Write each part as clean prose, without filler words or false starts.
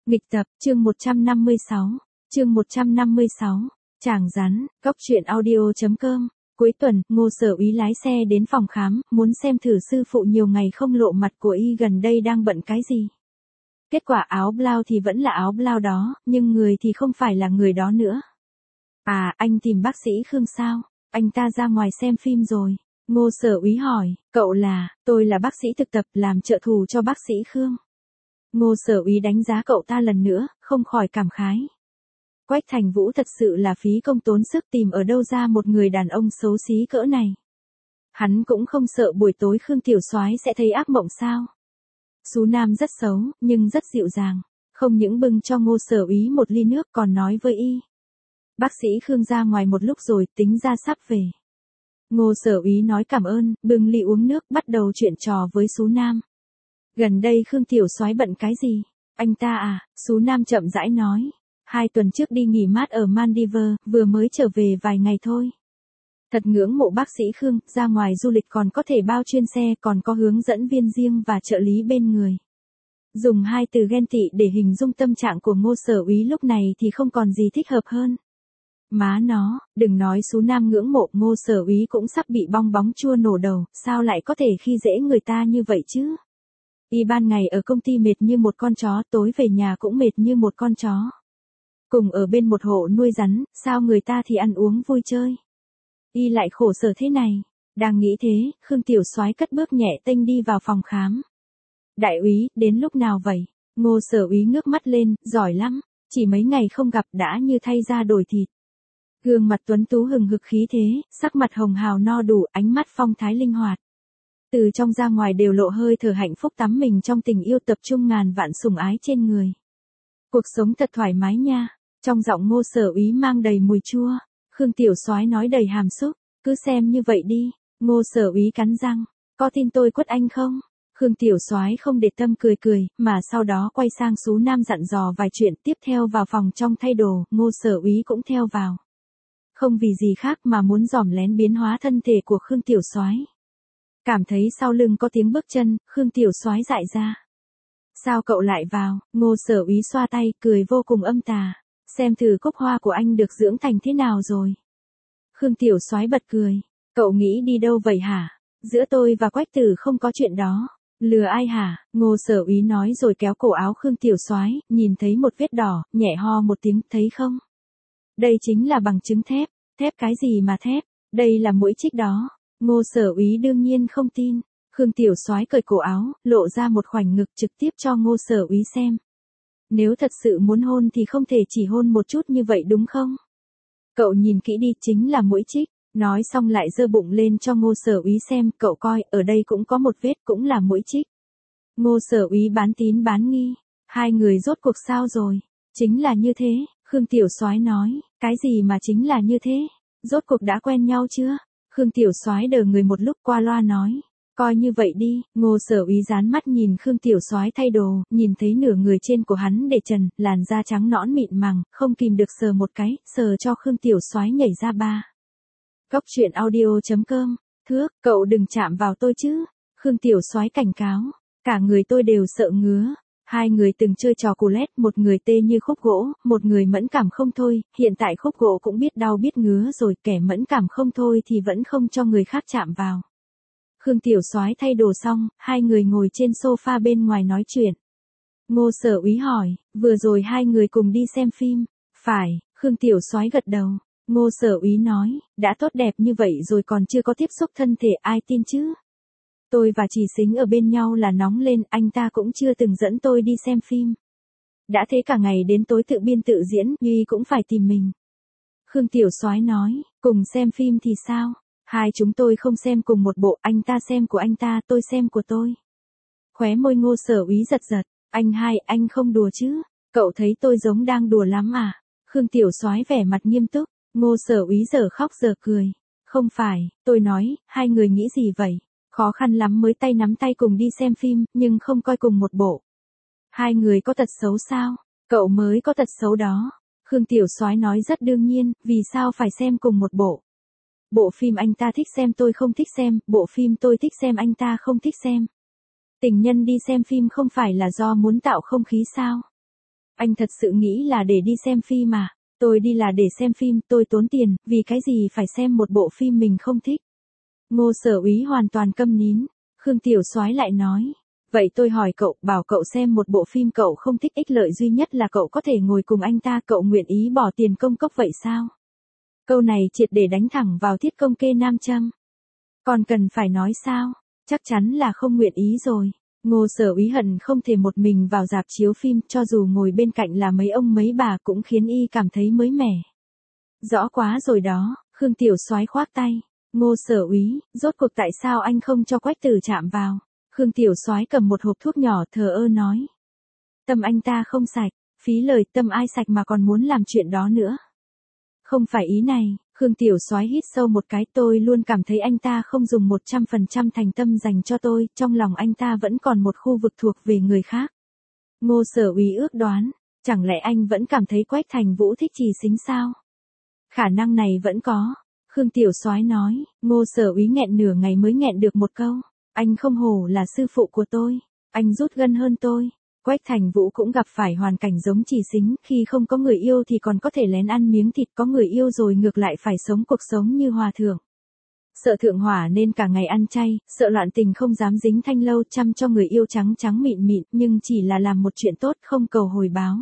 Nghịch tập, chương 156. Chương 156. Chàng rắn, góc truyện audio.com. Cuối tuần, Ngô Sở Úy lái xe đến phòng khám, muốn xem thử sư phụ nhiều ngày không lộ mặt của y gần đây đang bận cái gì. Kết quả áo blau thì vẫn là áo blau đó, nhưng người thì không phải là người đó nữa. À, anh tìm bác sĩ Khương sao? Anh ta ra ngoài xem phim rồi. Ngô Sở Úy hỏi, cậu là, tôi là bác sĩ thực tập làm trợ thủ cho bác sĩ Khương. Ngô Sở Úy đánh giá cậu ta lần nữa, không khỏi cảm khái. Quách Thành Vũ thật sự là phí công tốn sức tìm ở đâu ra một người đàn ông xấu xí cỡ này. Hắn cũng không sợ buổi tối Khương Tiểu Soái sẽ thấy ác mộng sao. Sú Nam rất xấu, nhưng rất dịu dàng. Không những bưng cho Ngô Sở Úy một ly nước còn nói với y. Bác sĩ Khương ra ngoài một lúc rồi, tính ra sắp về. Ngô Sở Úy nói cảm ơn, bưng ly uống nước, bắt đầu chuyện trò với Sú Nam. Gần đây Khương Tiểu Soái bận cái gì? Anh ta à, Sú Nam chậm rãi nói. 2 tuần trước đi nghỉ mát ở Maldives, vừa mới trở về vài ngày thôi. Thật ngưỡng mộ bác sĩ Khương, ra ngoài du lịch còn có thể bao chuyên xe, còn có hướng dẫn viên riêng và trợ lý bên người. Dùng 2 từ ghen tị để hình dung tâm trạng của Ngô Sở Úy lúc này thì không còn gì thích hợp hơn. Má nó, đừng nói Sú Nam ngưỡng mộ, Ngô Sở Úy cũng sắp bị bong bóng chua nổ đầu, sao lại có thể khi dễ người ta như vậy chứ? Y ban ngày ở công ty mệt như một con chó, tối về nhà cũng mệt như một con chó. Cùng ở bên một hộ nuôi rắn, sao người ta thì ăn uống vui chơi. Y lại khổ sở thế này. Đang nghĩ thế, Khương Tiểu Soái cất bước nhẹ tênh đi vào phòng khám. Đại úy, đến lúc nào vậy? Ngô Sở Úy ngước mắt lên, giỏi lắm. Chỉ mấy ngày không gặp đã như thay da đổi thịt. Gương mặt tuấn tú hừng hực khí thế, sắc mặt hồng hào no đủ, ánh mắt phong thái linh hoạt. Từ trong ra ngoài đều lộ hơi thở hạnh phúc, tắm mình trong tình yêu, tập trung ngàn vạn sủng ái trên người. Cuộc sống thật thoải mái nha. Trong giọng Ngô Sở Úy mang đầy mùi chua. Khương Tiểu Soái nói đầy hàm xúc. Cứ xem như vậy đi. Ngô Sở Úy cắn răng. Có tin tôi quất anh không? Khương Tiểu Soái không để tâm cười cười, mà sau đó quay sang Sú Nam dặn dò vài chuyện, tiếp theo vào phòng trong thay đồ, Ngô Sở Úy cũng theo vào. Không vì gì khác mà muốn dòm lén biến hóa thân thể của Khương Tiểu Soái. Cảm thấy sau lưng có tiếng bước chân, Khương Tiểu Soái dại ra. Sao cậu lại vào? Ngô Sở Úy xoa tay, cười vô cùng âm tà. Xem thử cúc hoa của anh được dưỡng thành thế nào rồi. Khương Tiểu Soái bật cười. Cậu nghĩ đi đâu vậy hả? Giữa tôi và Quách Tử không có chuyện đó. Lừa ai hả? Ngô Sở Úy nói rồi kéo cổ áo Khương Tiểu Soái, nhìn thấy một vết đỏ, nhẹ ho một tiếng, thấy không? Đây chính là bằng chứng thép. Thép cái gì mà thép? Đây là mũi chích đó. Ngô Sở Úy đương nhiên không tin. Khương Tiểu Soái cởi cổ áo, lộ ra một khoảnh ngực trực tiếp cho Ngô Sở Úy xem. Nếu thật sự muốn hôn thì không thể chỉ hôn một chút như vậy đúng không? Cậu nhìn kỹ đi, chính là mũi chích. Nói xong lại giơ bụng lên cho Ngô Sở Úy xem, cậu coi, ở đây cũng có một vết, cũng là mũi chích. Ngô Sở Úy bán tín bán nghi. Hai người rốt cuộc sao rồi? Chính là như thế, Khương Tiểu Soái nói. Cái gì mà chính là như thế? Rốt cuộc đã quen nhau chưa? Khương Tiểu Soái đờ người một lúc, qua loa nói. Coi như vậy đi. Ngô Sở Úy dán mắt nhìn Khương Tiểu Soái thay đồ, nhìn thấy nửa người trên của hắn để trần, làn da trắng nõn mịn màng, không kìm được sờ một cái, sờ cho Khương Tiểu Soái nhảy ra ba. Góc truyện audio.com. Thước, cậu đừng chạm vào tôi chứ. Khương Tiểu Soái cảnh cáo. Cả người tôi đều sợ ngứa. Hai người từng chơi trò cù lét, một người tê như khúc gỗ, một người mẫn cảm không thôi, hiện tại khúc gỗ cũng biết đau biết ngứa rồi, kẻ mẫn cảm không thôi thì vẫn không cho người khác chạm vào. Khương Tiểu Soái thay đồ xong, hai người ngồi trên sofa bên ngoài nói chuyện. Ngô Sở Úy hỏi, vừa rồi hai người cùng đi xem phim. Phải, Khương Tiểu Soái gật đầu. Ngô Sở Úy nói, đã tốt đẹp như vậy rồi còn chưa có tiếp xúc thân thể, ai tin chứ? Tôi và Chỉ Sính ở bên nhau là nóng lên, anh ta cũng chưa từng dẫn tôi đi xem phim. Đã thế cả ngày đến tối tự biên tự diễn, Nhi cũng phải tìm mình. Khương Tiểu Soái nói, cùng xem phim thì sao? Hai chúng tôi không xem cùng một bộ, anh ta xem của anh ta, tôi xem của tôi. Khóe môi Ngô Sở Úy giật giật, anh không đùa chứ? Cậu thấy tôi giống đang đùa lắm à? Khương Tiểu Soái vẻ mặt nghiêm túc, Ngô Sở Úy giờ khóc giờ cười. Không phải, tôi nói, hai người nghĩ gì vậy? Khó khăn lắm mới tay nắm tay cùng đi xem phim, nhưng không coi cùng một bộ. Hai người có tật xấu sao? Cậu mới có tật xấu đó. Khương Tiểu Soái nói rất đương nhiên, vì sao phải xem cùng một bộ? Bộ phim anh ta thích xem tôi không thích xem, bộ phim tôi thích xem anh ta không thích xem. Tình nhân đi xem phim không phải là do muốn tạo không khí sao? Anh thật sự nghĩ là để đi xem phim à? Tôi đi là để xem phim, tôi tốn tiền, vì cái gì phải xem một bộ phim mình không thích. Ngô Sở Úy hoàn toàn câm nín. Khương Tiểu Soái lại nói. Vậy tôi hỏi cậu, bảo cậu xem một bộ phim cậu không thích, ích lợi duy nhất là cậu có thể ngồi cùng anh ta, cậu nguyện ý bỏ tiền công cốc vậy sao? Câu này triệt để đánh thẳng vào thiết công kê nam châm. Còn cần phải nói sao? Chắc chắn là không nguyện ý rồi. Ngô Sở Úy hận không thể một mình vào rạp chiếu phim, cho dù ngồi bên cạnh là mấy ông mấy bà cũng khiến y cảm thấy mới mẻ. Rõ quá rồi đó, Khương Tiểu Soái khoác tay. Ngô Sở Úy, rốt cuộc tại sao anh không cho Quách Tử chạm vào? Khương Tiểu Soái cầm một hộp thuốc nhỏ thờ ơ nói. Tâm anh ta không sạch, phí lời, tâm ai sạch mà còn muốn làm chuyện đó nữa. Không phải ý này, Khương Tiểu Soái hít sâu một cái, tôi luôn cảm thấy anh ta không dùng 100% thành tâm dành cho tôi, trong lòng anh ta vẫn còn một khu vực thuộc về người khác. Ngô Sở Úy ước đoán, chẳng lẽ anh vẫn cảm thấy Quách Thành Vũ thích Trì Xính sao? Khả năng này vẫn có. Khương Tiểu Soái nói. Ngô Sở Úy nghẹn nửa ngày mới nghẹn được một câu. Anh không hổ là sư phụ của tôi. Anh rút gân hơn tôi. Quách Thành Vũ cũng gặp phải hoàn cảnh giống Trì Xính, khi không có người yêu thì còn có thể lén ăn miếng thịt, có người yêu rồi ngược lại phải sống cuộc sống như hòa thượng. Sợ thượng hỏa nên cả ngày ăn chay, sợ loạn tình không dám dính thanh lâu, chăm cho người yêu trắng trắng mịn mịn, nhưng chỉ là làm một chuyện tốt không cầu hồi báo.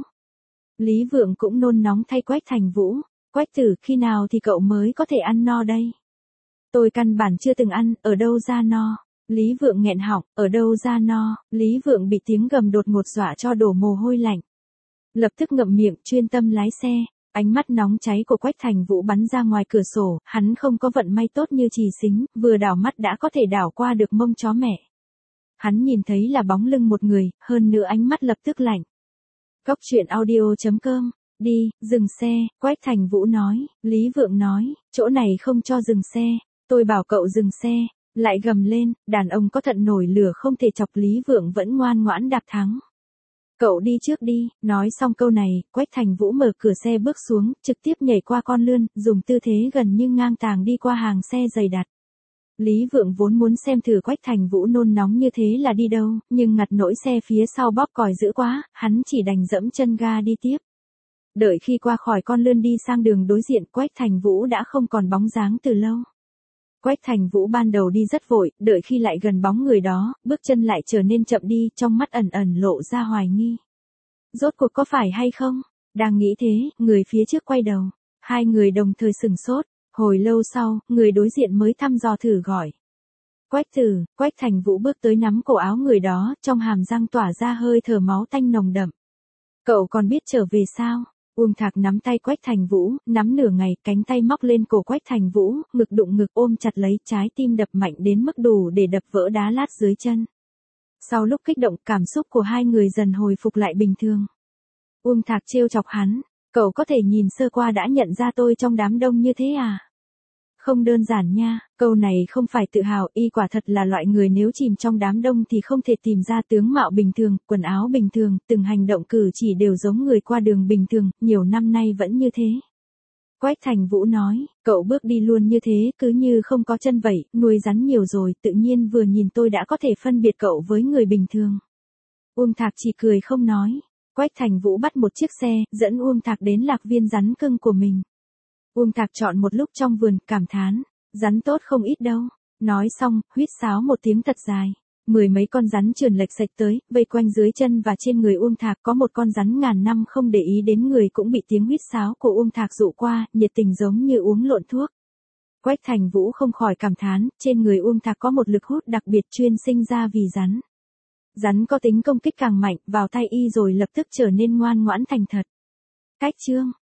Lý Vượng cũng nôn nóng thay Quách Thành Vũ. Quách Tử, khi nào thì cậu mới có thể ăn no đây? Tôi căn bản chưa từng ăn, ở đâu ra no? Lý Vượng nghẹn họng, ở đâu ra no? Lý Vượng bị tiếng gầm đột ngột dọa cho đổ mồ hôi lạnh. Lập tức ngậm miệng, chuyên tâm lái xe. Ánh mắt nóng cháy của Quách Thành Vũ bắn ra ngoài cửa sổ, hắn không có vận may tốt như Trì Xính, vừa đảo mắt đã có thể đảo qua được mông chó mẹ. Hắn nhìn thấy là bóng lưng một người, hơn nữa ánh mắt lập tức lạnh. Cóc truyện audio.com. Đi, dừng xe, Quách Thành Vũ nói. Lý Vượng nói, chỗ này không cho dừng xe. Tôi bảo cậu dừng xe. Lại gầm lên, đàn ông có thận nổi lửa không thể chọc. Lý Vượng vẫn ngoan ngoãn đạp thắng. Cậu đi trước đi. Nói xong câu này, Quách Thành Vũ mở cửa xe bước xuống, trực tiếp nhảy qua con lươn, dùng tư thế gần như ngang tàng đi qua hàng xe dày đặc. Lý Vượng vốn muốn xem thử Quách Thành Vũ nôn nóng như thế là đi đâu, nhưng ngặt nỗi xe phía sau bóp còi dữ quá, hắn chỉ đành dẫm chân ga đi tiếp. Đợi khi qua khỏi con lươn đi sang đường đối diện, Quách Thành Vũ đã không còn bóng dáng từ lâu. Quách Thành Vũ ban đầu đi rất vội, đợi khi lại gần bóng người đó, bước chân lại trở nên chậm đi, trong mắt ẩn ẩn lộ ra hoài nghi. Rốt cuộc có phải hay không? Đang nghĩ thế, người phía trước quay đầu. Hai người đồng thời sửng sốt. Hồi lâu sau, người đối diện mới thăm dò thử gọi. Quách Tử. Quách Thành Vũ bước tới nắm cổ áo người đó, trong hàm răng tỏa ra hơi thở máu tanh nồng đậm. Cậu còn biết trở về sao? Uông Thạc nắm tay Quách Thành Vũ, nắm nửa ngày, cánh tay móc lên cổ Quách Thành Vũ, ngực đụng ngực ôm chặt lấy, trái tim đập mạnh đến mức đủ để đập vỡ đá lát dưới chân. Sau lúc kích động, cảm xúc của hai người dần hồi phục lại bình thường. Uông Thạc trêu chọc hắn, cậu có thể nhìn sơ qua đã nhận ra tôi trong đám đông như thế à? Không đơn giản nha, câu này không phải tự hào, y quả thật là loại người nếu chìm trong đám đông thì không thể tìm ra tướng mạo bình thường, quần áo bình thường, từng hành động cử chỉ đều giống người qua đường bình thường, nhiều năm nay vẫn như thế. Quách Thành Vũ nói, cậu bước đi luôn như thế, cứ như không có chân vậy, nuôi rắn nhiều rồi, tự nhiên vừa nhìn tôi đã có thể phân biệt cậu với người bình thường. Uông Thạc chỉ cười không nói. Quách Thành Vũ bắt một chiếc xe, dẫn Uông Thạc đến lạc viên rắn cưng của mình. Uông Thạc chọn một lúc trong vườn, cảm thán, rắn tốt không ít đâu. Nói xong, huýt sáo một tiếng thật dài. 10 mấy con rắn trườn lệch sạch tới, vây quanh dưới chân và trên người Uông Thạc, có một con rắn ngàn năm không để ý đến người cũng bị tiếng huýt sáo của Uông Thạc dụ qua, nhiệt tình giống như uống lộn thuốc. Quách Thành Vũ không khỏi cảm thán, trên người Uông Thạc có một lực hút đặc biệt chuyên sinh ra vì rắn. Rắn có tính công kích càng mạnh, vào tay y rồi lập tức trở nên ngoan ngoãn thành thật. Cách chương